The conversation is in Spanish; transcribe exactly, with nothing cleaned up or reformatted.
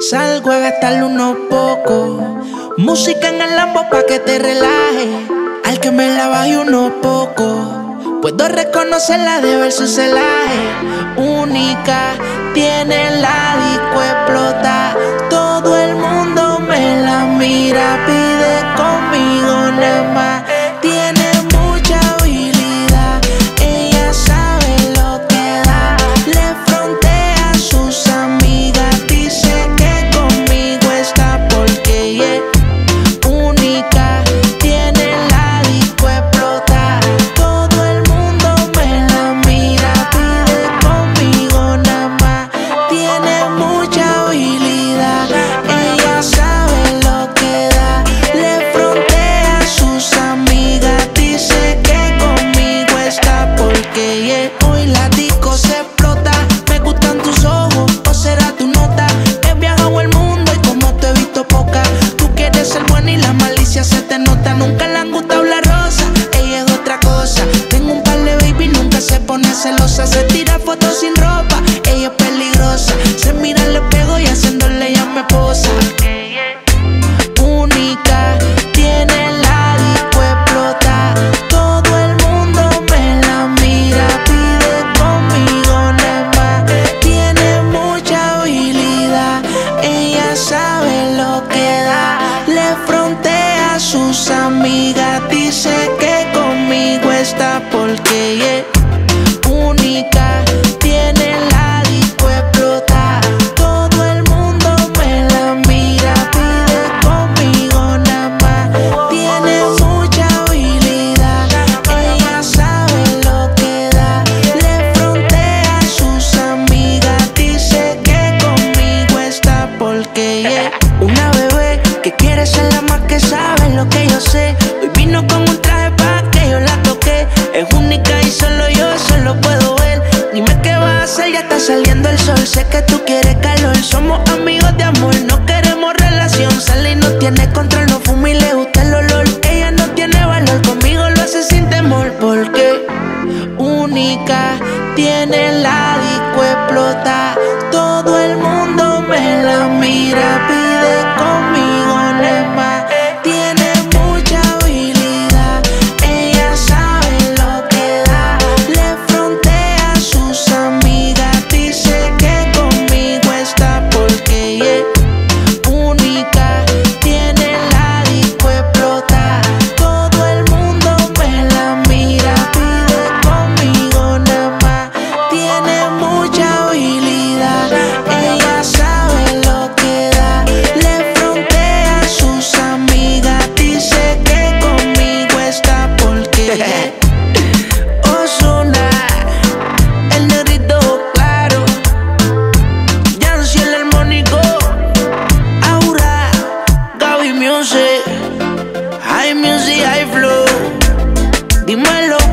Salgo a gastarle unos pocos. Música en el Lambo pa' que te relaje. Al que me la baje unos pocos. Puedo reconocerla de ver su celaje. Única, tiene la disco explota. Todo el mundo me la mira, pide conmigo nada más. Tiene mucha habilidad, ella sabe lo que da. Le frontea a sus amigas, dice que conmigo está porque ella es única. Tiene la disco explota. Todo el mundo me la mira, pide conmigo nada más. Tiene mucha habilidad, ella sabe lo que da. Le frontea a sus amigas, dice que conmigo está porque ella es. Hoy la disco se explota. Me gustan tus ojos, o será tu nota. He viajado el mundo y como te he visto poca. Tú quieres ser buena y la malicia se te nota. Nunca le han gustado la rosa, ella es otra cosa. Tengo un par de baby, nunca se pone celosa. Se tira fotos sin ropa, ella es peligrosa. Se mira al espejo y haciéndole ella me posa. Única, tiene la disco explota. Todo el mundo me la mira, pide conmigo nada más. Tiene mucha habilidad, ella sabe lo que da. Le frontea a sus amigas, dice que conmigo está porque ella es única. Tiene la disco explota. Todo el mundo me la mira, pide conmigo nada más. Tiene mucha habilidad, ella sabe lo que da. Le frontea a sus amigas, dice que conmigo está porque ella es una bebé que quiere ser la más que sabe lo que yo sé. Hoy vino con un traje pa' que yo la toque. Es única y solo yo eso lo puedo ver. Dime qué vas a hacer, ya está saliendo el sol. Sé que tú quieres calor, somos amigos de amor. No queremos relación, sale y no tiene control. No fuma y le gusta el olor. Ella no tiene valor, conmigo lo hace sin temor. Porque única, tiene la disco explota. Todo el mundo me la mira, pide conmigo nada más. Tiene mucha habilidad, ella sabe lo que da. Le frontea a sus amigas, dice que conmigo está porque ella es única. Tiene la disco explota. Todo el mundo me la mira, pide conmigo nada más. Tiene mucha habilidad, ella sabe lo que da. Le frontea a sus amigas, dice que conmigo está porque ella es Ozuna, el negrito claro, Yancy el armónico, Aura, Gaby Music, High Music, High Flow, dímelo.